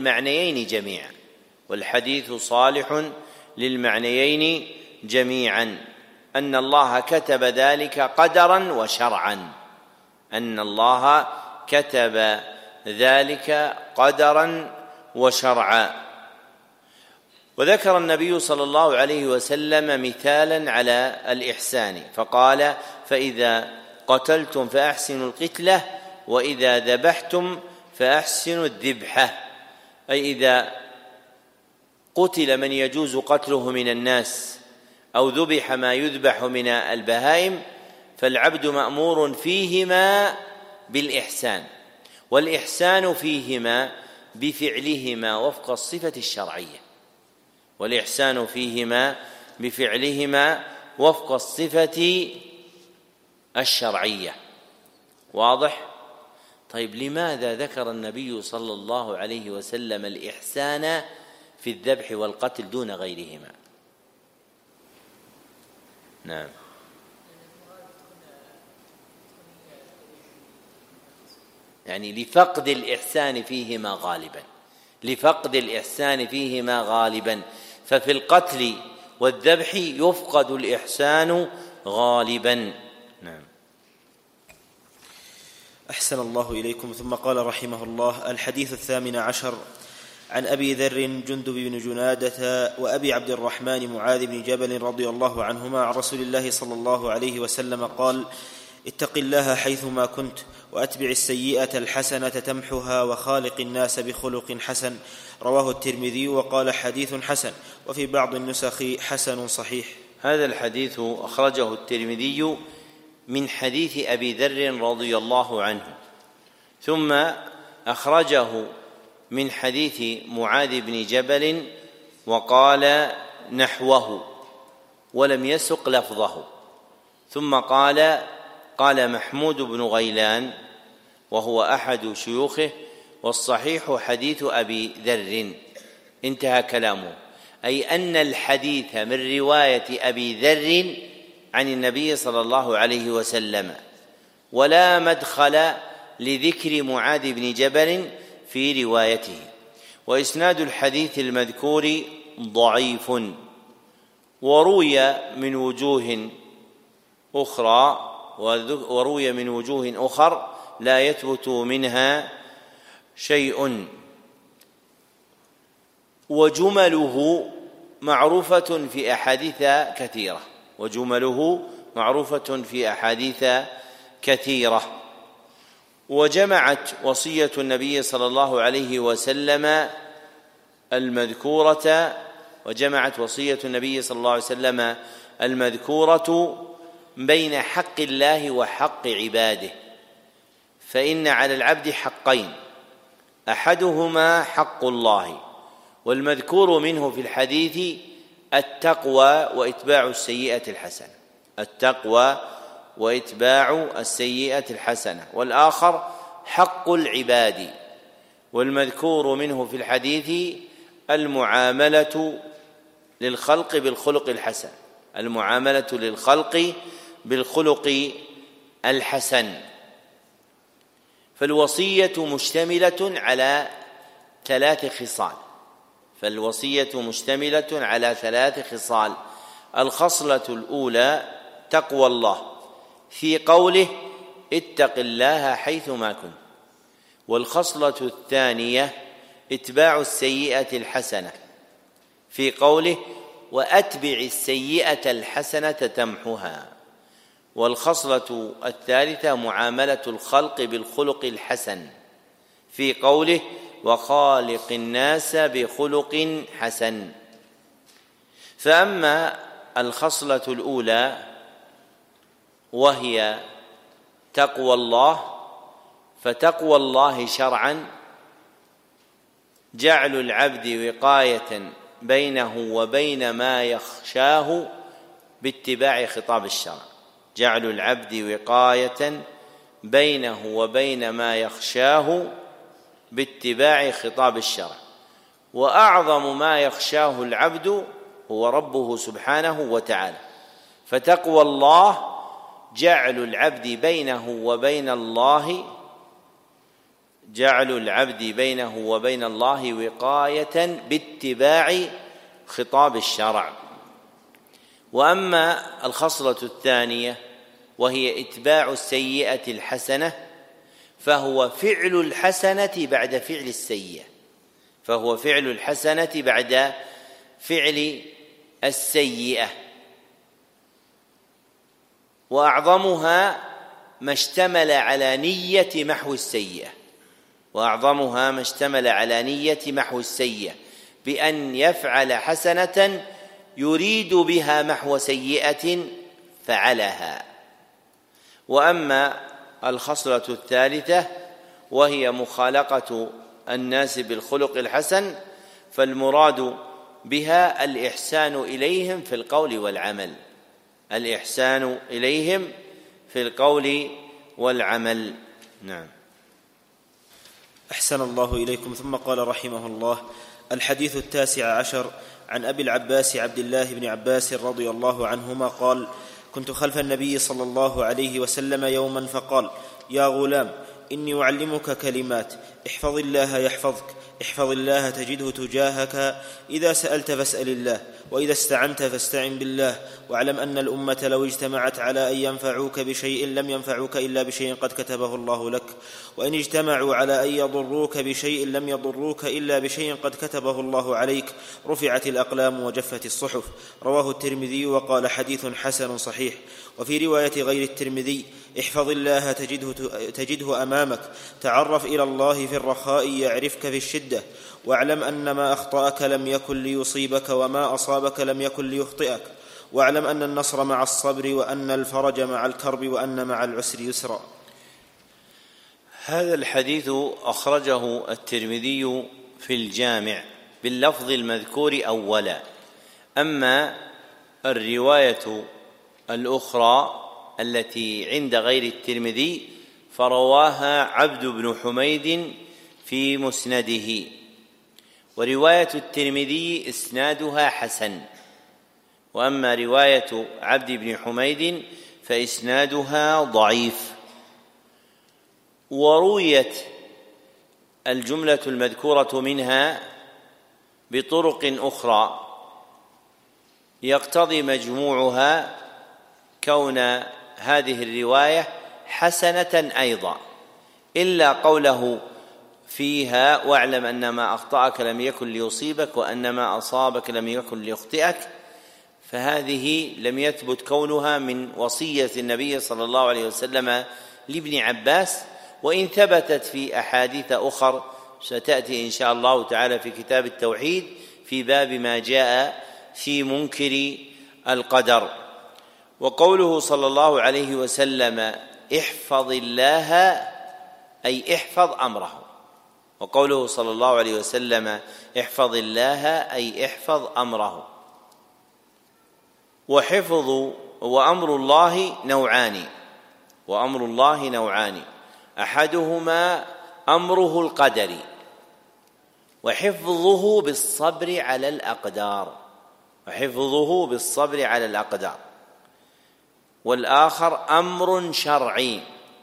للمعنيين جميعا، أن الله كتب ذلك قدرا وشرعا. وذكر النبي صلى الله عليه وسلم مثالا على الإحسان فقال: فإذا قتلتم فأحسنوا القتلة، وإذا ذبحتم فأحسنوا الذبحة. أي إذا قتل من يجوز قتله من الناس أو ذبح ما يذبح من البهائم، فالعبد مأمور فيهما بالإحسان، والإحسان فيهما بفعلهما وفق الصفة الشرعية. واضح؟ طيب، لماذا ذكر النبي صلى الله عليه وسلم الإحسان في الذبح والقتل دون غيرهما؟ نعم. يعني لفقد الإحسان فيهما غالبا، ففي القتل والذبح يفقد الإحسان غالبا. نعم. أحسن الله إليكم. ثم قال رحمه الله: الحديث 18 عن أبي ذر جندب بن جنادة وأبي عبد الرحمن معاذ بن جبل رضي الله عنهما عن رسول الله صلى الله عليه وسلم قال: اتق الله حيثما كنت، وأتبع السيئة الحسنة تمحها، وخالق الناس بخلق حسن. رواه الترمذي وقال: حديث حسن. وفي بعض النسخ: حسن صحيح. هذا الحديث أخرجه الترمذي من حديث أبي ذر رضي الله عنه، ثم أخرجه من حديث معاذ بن جبل وقال نحوه ولم يسق لفظه، ثم قال محمود بن غيلان وهو أحد شيوخه: والصحيح حديث أبي ذر. انتهى كلامه، أي أن الحديث من رواية أبي ذر عن النبي صلى الله عليه وسلم، ولا مدخل لذكر معاذ بن جبل في روايته. وإسناد الحديث المذكور ضعيف، وروي من وجوه أخر لا يثبت منها شيء، وجمله معروفة في أحاديث كثيرة. وجمعت وصية النبي صلى الله عليه وسلم المذكورة بين حق الله وحق عباده، فإن على العبد حقين، أحدهما حق الله، والمذكور منه في الحديث التقوى وإتباع السيئة الحسنة، والآخر حق العباد، والمذكور منه في الحديث المعاملة للخلق بالخلق الحسن. فالوصية مشتملة على 3 خصال. الخصلة الأولى تقوى الله في قوله اتق الله حيثما كنت، والخصلة الثانية اتباع السيئة الحسنة في قوله وأتبع السيئة الحسنة تمحها، والخصلة الثالثة معاملة الخلق بالخلق الحسن في قوله وخالق الناس بخلق حسن. فأما الخصلة الأولى وهي تقوى الله، فتقوى الله شرعا جعل العبد وقاية بينه وبين ما يخشاه باتباع خطاب الشرع، وأعظم ما يخشاه العبد هو ربه سبحانه وتعالى. فتقوى الله جعل العبد بينه وبين الله وقاية باتباع خطاب الشرع. وأما الخصلة الثانية وهي إتباع السيئة الحسنة، فهو فعل الحسنة بعد فعل السيئة، وأعظمها ما اشتمل على نية محو السيئة بأن يفعل حسنة يريد بها محو سيئة فعلها. وأما الخصلة الثالثة وهي مخالقة الناس بالخلق الحسن، فالمراد بها الإحسان إليهم في القول والعمل. نعم. أحسن الله إليكم. ثم قال رحمه الله: الحديث 19 عن أبي العباس عبد الله بن عباس رضي الله عنهما قال: كنت خلف النبي صلى الله عليه وسلم يوما فقال: يا غلام، إني أعلمك كلمات، احفظ الله يحفظك، احفظ الله تجده تجاهك، إذا سألت فاسأل الله، وإذا استعنت فاستعن بالله، واعلم أن الأمة لو اجتمعت على أن ينفعوك بشيء لم ينفعوك إلا بشيء قد كتبه الله لك، وإن اجتمعوا على أن يضروك بشيء لم يضروك إلا بشيء قد كتبه الله عليك، رفعت الأقلام وجفت الصحف. رواه الترمذي وقال: حديث حسن صحيح. وفي رواية غير الترمذي: احفظ الله تجده أمامك، تعرف إلى الله في الرخاء يعرفك في الشدة، واعلم أن ما أخطأك لم يكن ليصيبك، وما أصابك لم يكن ليخطئك، واعلم أن النصر مع الصبر، وأن الفرج مع الكرب، وأن مع العسر يسرا. هذا الحديث أخرجه الترمذي في الجامع باللفظ المذكور أولا. أما الرواية الأخرى التي عند غير الترمذي فرواها عبد بن حميد في مسنده، ورواية الترمذي إسنادها حسن، وأما رواية عبد بن حميد فإسنادها ضعيف. ورويت الجملة المذكورة منها بطرق أخرى يقتضي مجموعها كون هذه الرواية حسنة أيضا، إلا قوله فيها واعلم أن ما أخطأك لم يكن ليصيبك وأن ما أصابك لم يكن ليخطئك، فهذه لم يثبت كونها من وصية النبي صلى الله عليه وسلم لابن عباس، وإن ثبتت في أحاديث أخر ستأتي إن شاء الله تعالى في كتاب التوحيد في باب ما جاء في منكر القدر. وقوله صلى الله عليه وسلم احفظ الله أي احفظ أمره، وقوله صلى الله عليه وسلم احفظ الله أي احفظ أمره. وأمر الله نوعان، أحدهما أمره القدري وحفظه بالصبر على الأقدار، والآخر أمر شرعي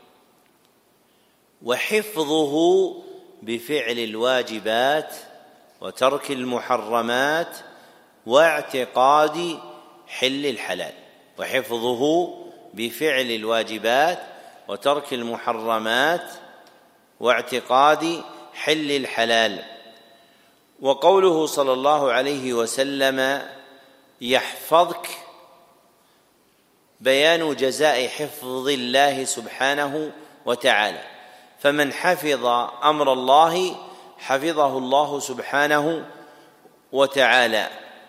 وحفظه بفعل الواجبات وترك المحرمات واعتقاد حل الحلال. وحفظه بفعل الواجبات وترك المحرمات واعتقاد حل الحلال. وقوله صلى الله عليه وسلم يحفظك بيان جزاء حفظ الله سبحانه وتعالى، فمن حفظ أمر الله حفظه الله سبحانه وتعالى.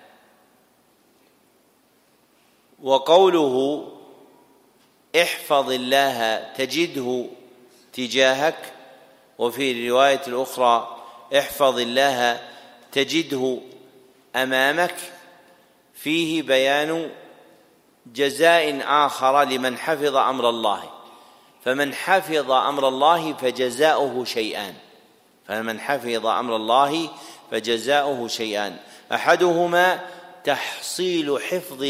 وقوله احفظ الله تجده تجاهك، وفي الرواية الأخرى احفظ الله تجده أمامك، فيه بيان جزاء آخر لمن حفظ أمر الله، فمن حفظ أمر الله فجزاؤه شيئان، أحدهما تحصيل حفظ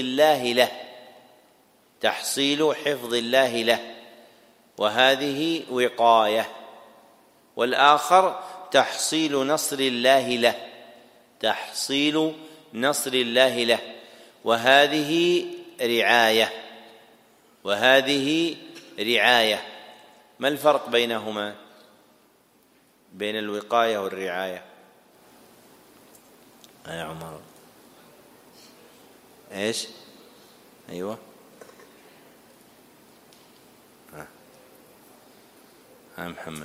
الله له وهذه وقاية، والآخر تحصيل نصر الله له وهذه رعاية. ما الفرق بينهما، بين الوقاية والرعاية؟ يا عمر ايش؟ ايوه محمد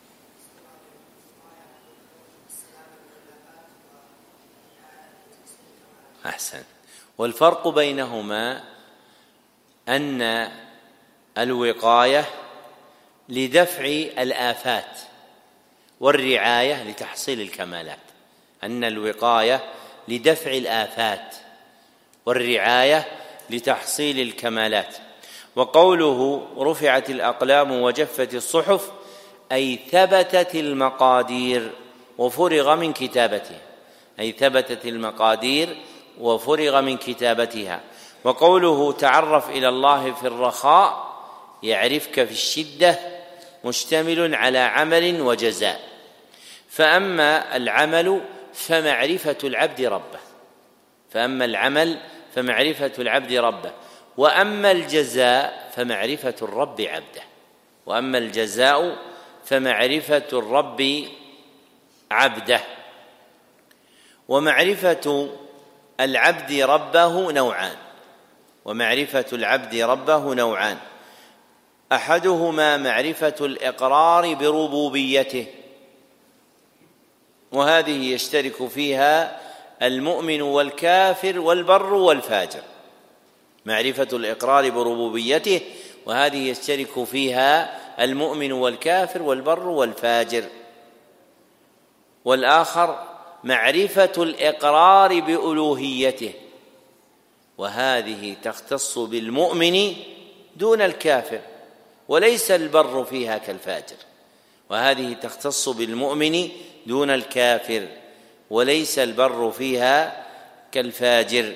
أحسن. والفرق بينهما أن الوقاية لدفع الآفات والرعاية لتحصيل الكمالات. أن الوقاية لدفع الآفات والرعاية لتحصيل الكمالات. وقوله رفعت الأقلام وجفت الصحف أي ثبتت المقادير وفرغ من كتابتها. وقوله تعرف إلى الله في الرخاء يعرفك في الشدة مشتمل على عمل وجزاء، فأما العمل فمعرفة العبد ربه، وأما الجزاء فمعرفة الرب عبده. ومعرفة العبد ربه نوعان، أحدهما معرفة الإقرار بربوبيته، وهذه يشترك فيها المؤمن والكافر والبر والفاجر. معرفة الإقرار بربوبيته، وهذه يشترك فيها المؤمن والكافر والبر والفاجر. والآخر معرفة الإقرار بألوهيته، وهذه تختص بالمؤمن دون الكافر، وليس البر فيها كالفاجر. وهذه تختص بالمؤمن دون الكافر وليس البر فيها كالفاجر.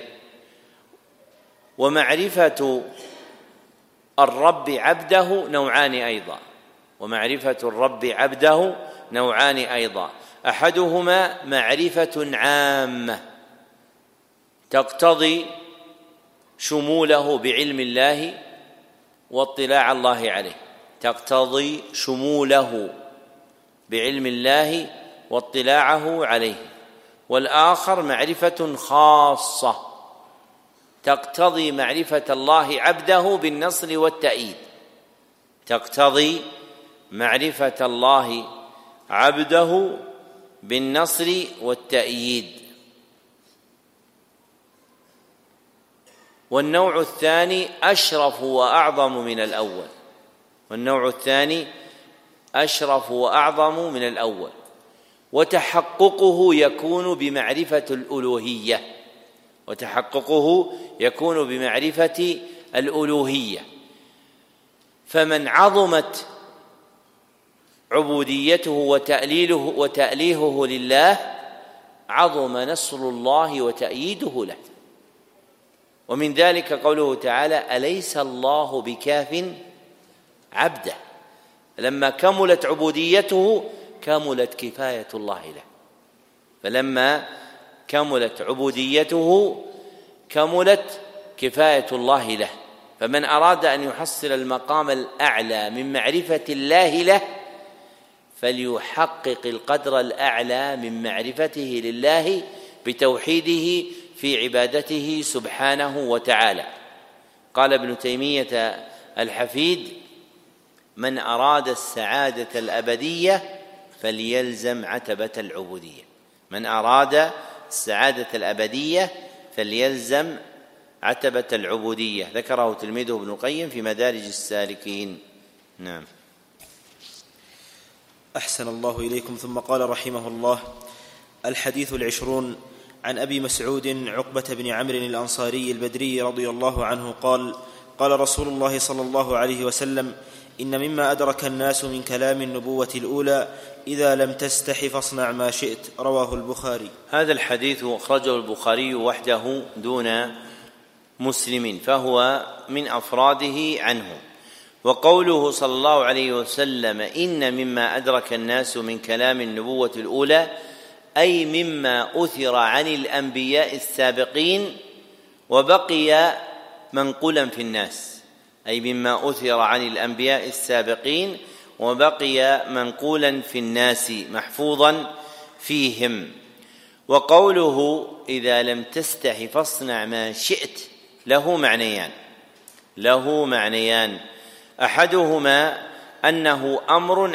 ومعرفة الرب عبده نوعان أيضا، ومعرفة الرب عبده نوعان أيضا، أحدهما معرفة عامة تقتضي شموله بعلم الله واطلاع الله عليه، تقتضي شموله بعلم الله واطلاعه عليه. والآخر معرفة خاصة تقتضي معرفة الله عبده بالنصر والتأييد، تقتضي معرفة الله عبده بالنصر والتأييد. والنوع الثاني أشرف وأعظم من الأول، والنوع الثاني أشرف وأعظم من الأول، وتحققه يكون بمعرفة الألوهية، وتحققه يكون بمعرفة الألوهية. فمن عظمت عبوديته وتأليهه لله عظم نصر الله وتأييده له. ومن ذلك قوله تعالى: أليس الله بكاف عبده. لما كملت عبوديته كملت كفاية الله له، فلما كملت عبوديته كملت كفاية الله له. فمن أراد أن يحصل المقام الأعلى من معرفة الله له فليحقق القدر الأعلى من معرفته لله بتوحيده في عبادته سبحانه وتعالى. قال ابن تيمية الحفيد: من أراد السعادة الأبدية فليلزم عتبة العبودية. من أراد السعادة الأبدية فليلزم عتبة العبودية. ذكره تلميذه ابن القيم في مدارج السالكين. نعم. أحسن الله إليكم. ثم قال رحمه الله: الحديث 20 عن أبي مسعود عقبة بن عمرو الأنصاري البدري رضي الله عنه قال: قال رسول الله صلى الله عليه وسلم: إن مما أدرك الناس من كلام النبوة الأولى: إذا لم تستح فاصنع ما شئت. رواه البخاري. هذا الحديث أخرجه البخاري وحده دون مسلم، فهو من أفراده عنه. وقوله صلى الله عليه وسلم: إن مما أدرك الناس من كلام النبوة الأولى، أي مما أثر عن الأنبياء السابقين وبقي منقولا في الناس، أي مما أثر عن الأنبياء السابقين وبقي منقولا في الناس محفوظا فيهم. وقوله: إذا لم تستح فاصنع ما شئت له معنيان، أحدهما أنه أمر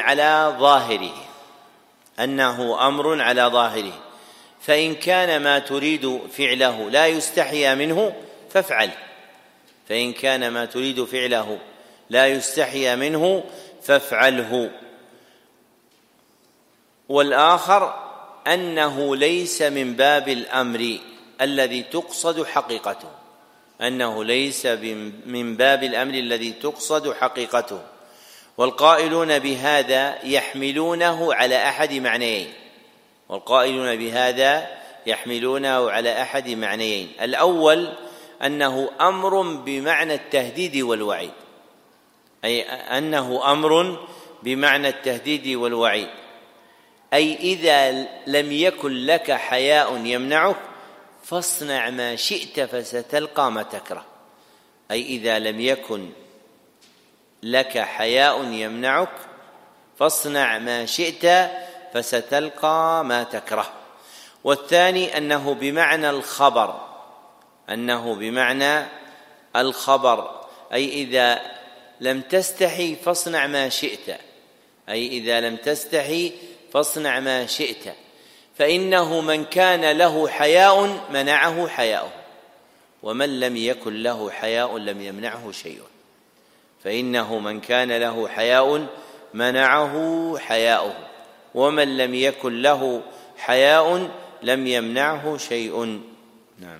على ظاهره، فإن كان ما تريد فعله لا يستحيا منه فافعله، والآخر أنه ليس من باب الأمر الذي تقصد حقيقته، والقائلون بهذا يحملونه على أحد معنيين. الأول أنه أمر بمعنى التهديد والوعيد، أي إذا لم يكن لك حياء يمنعك فاصنع ما شئت فستلقى ما تكره. أي إذا لم يكن لك حياء يمنعك فاصنع ما شئت فستلقى ما تكره. والثاني أنه بمعنى الخبر، أي إذا لم تستحي فاصنع ما شئت، فإنه من كان له حياء منعه حياؤه، ومن لم يكن له حياء لم يمنعه شيء. فإنه من كان له حياء منعه حياؤه، ومن لم يكن له حياء لم يمنعه شيء. نعم.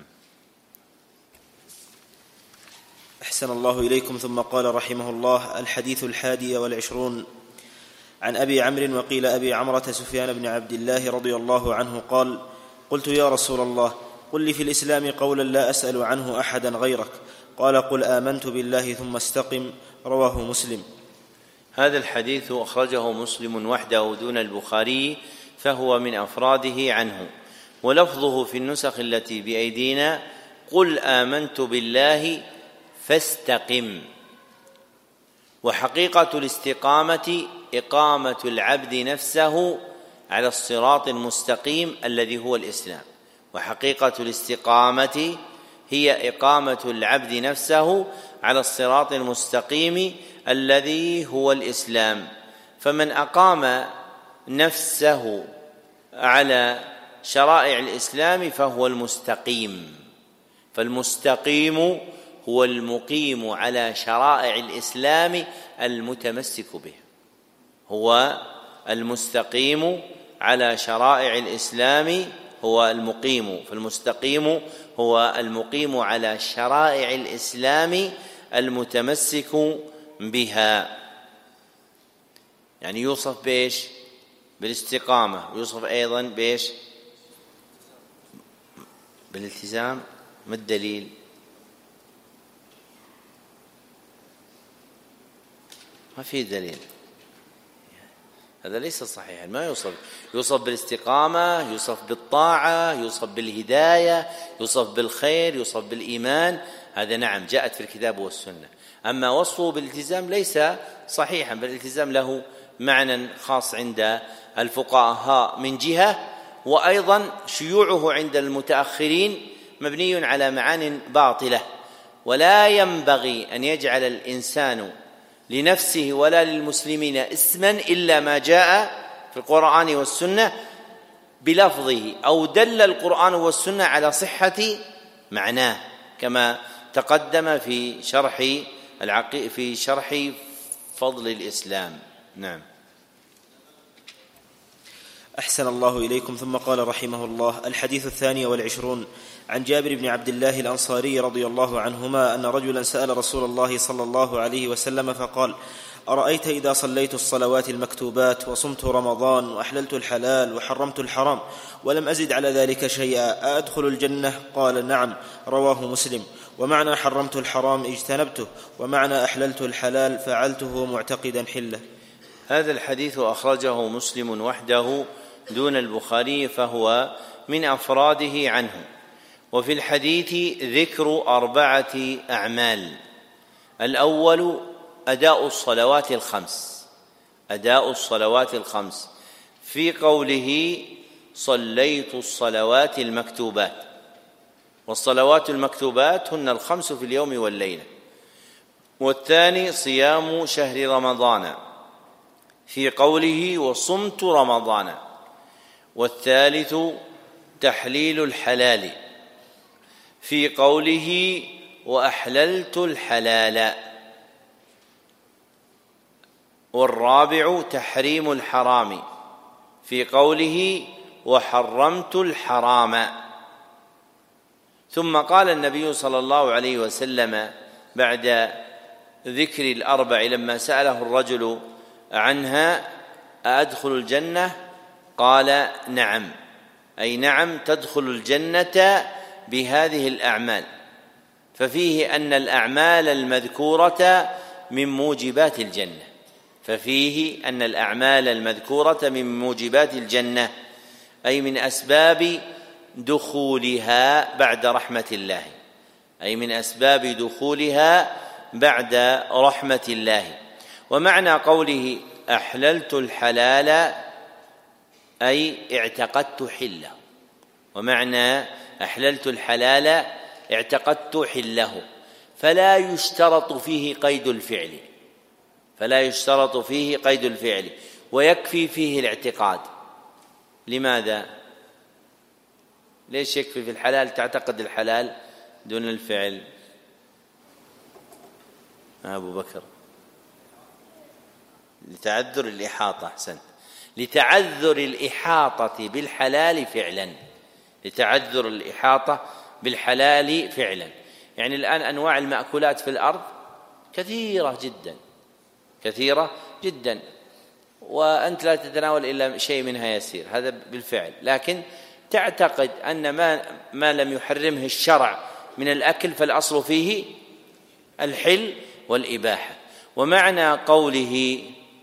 أحسن الله إليكم. ثم قال رحمه الله: الحديث 21 عن أبي عمرو وقيل أبي عمرة سفيان بن عبد الله رضي الله عنه قال: قلت يا رسول الله قل لي في الإسلام قولا لا أسأل عنه أحدا غيرك. قال: قل آمنت بالله ثم استقم. رواه مسلم. هذا الحديث أخرجه مسلم وحده دون البخاري فهو من أفراده عنه، ولفظه في النسخ التي بأيدينا: قل آمنت بالله فاستقم. وحقيقة الاستقامة إقامة العبد نفسه على الصراط المستقيم الذي هو الإسلام. وحقيقة الاستقامة هي إقامة العبد نفسه على الصراط المستقيم الذي هو الإسلام. فمن أقام نفسه على شرائع الإسلام فهو المستقيم. فالمستقيم هو المقيم على شرائع الإسلام المتمسك به. هو المستقيم على شرائع الإسلام هو المقيم، فالمستقيم هو المقيم على شرائع الإسلام المتمسك بها. يعني يوصف بإيش؟ بالاستقامة، ويوصف أيضا بإيش؟ بالالتزام. ما الدليل؟ ما في دليل، هذا ليس صحيحا. ما يوصف بالاستقامة، يوصف بالطاعة، يوصف بالهداية، يوصف بالخير، يوصف بالإيمان، هذا نعم جاءت في الكتاب والسنة. أما وصفه بالالتزام ليس صحيحا، بل الالتزام له معنى خاص عند الفقهاء من جهة، وأيضا شيوعه عند المتأخرين مبني على معان باطلة. ولا ينبغي أن يجعل الإنسان لنفسه ولا للمسلمين اسما إلا ما جاء في القرآن والسنة بلفظه، أو دل القرآن والسنة على صحة معناه، كما تقدم في شرح فضل الإسلام. نعم. أحسن الله إليكم. ثم قال رحمه الله: الحديث 22 عن جابر بن عبد الله الأنصاري رضي الله عنهما أن رجلا سأل رسول الله صلى الله عليه وسلم فقال: أرأيت إذا صليت الصلوات المكتوبات وصمت رمضان وأحللت الحلال وحرمت الحرام ولم أزد على ذلك شيئا أأدخل الجنة؟ قال: نعم. رواه مسلم. ومعنى حرمت الحرام اجتنبته، ومعنى أحللت الحلال فعلته معتقدا حله. هذا الحديث أخرجه مسلم وحده دون البخاري فهو من أفراده عنه. وفي الحديث ذكر 4 أعمال: الأول أداء الصلوات الخمس، في قوله: صليت الصلوات المكتوبات، والصلوات المكتوبات هن 5 في اليوم والليلة. والثاني صيام شهر رمضان، في قوله: وصمت رمضان. والثالث تحليل الحلال، في قوله: وأحللت الحلال. والرابع تحريم الحرام، في قوله: وحرمت الحرام. ثم قال النبي صلى الله عليه وسلم بعد ذكر 4 لما سأله الرجل عنها: أأدخل الجنة؟ قال: نعم، أي نعم تدخل الجنة بهذه الأعمال. ففيه أن الأعمال المذكورة من موجبات الجنة، أي من أسباب دخولها بعد رحمة الله. ومعنى قوله: أحللت الحلال أي اعتقدت حله، ومعنى أحللت الحلال اعتقدت حله. فلا يشترط فيه قيد الفعل، ويكفي فيه الاعتقاد. لماذا؟ ليش يكفي في الحلال تعتقد الحلال دون الفعل؟ أبو بكر: لتعذر الإحاطة. أحسنت، لتعذر الإحاطة بالحلال فعلا. يعني الآن أنواع المأكولات في الأرض كثيرة جدا، وأنت لا تتناول إلا شيء منها يسير، هذا بالفعل. لكن تعتقد أن ما لم يحرمه الشرع من الأكل فالأصل فيه الحل والإباحة. ومعنى قوله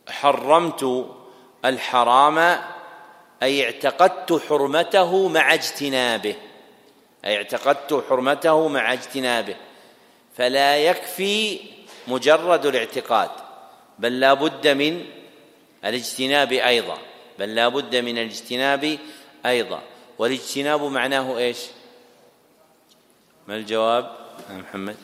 حرمت الحرام أي اعتقدت حرمته مع اجتنابه، أي اعتقدت حرمته مع اجتنابه، فلا يكفي مجرد الاعتقاد، بل لا بد من الاجتناب أيضا، بل لا بد من الاجتناب أيضا. والاجتناب معناه إيش؟ ما الجواب يا محمد؟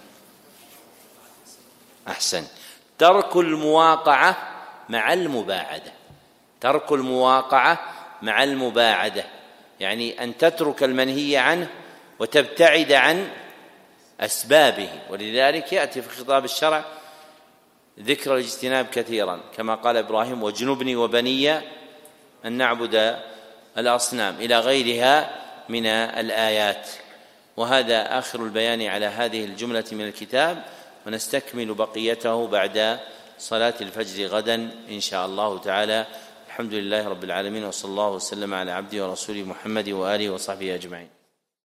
أحسن، ترك المواقعة مع المباعدة، ترك المواقعة مع المباعدة، يعني أن تترك المنهي عنه وتبتعد عن أسبابه. ولذلك يأتي في خطاب الشرع ذكر الاجتناب كثيرا، كما قال إبراهيم: واجنبني وبني أن نعبد الأصنام، إلى غيرها من الآيات. وهذا آخر البيان على هذه الجملة من الكتاب، ونستكمل بقيته بعد صلاة الفجر غدا إن شاء الله تعالى. الحمد لله رب العالمين، وصلى الله وسلم على عبده ورسوله محمد وآله وصحبه أجمعين.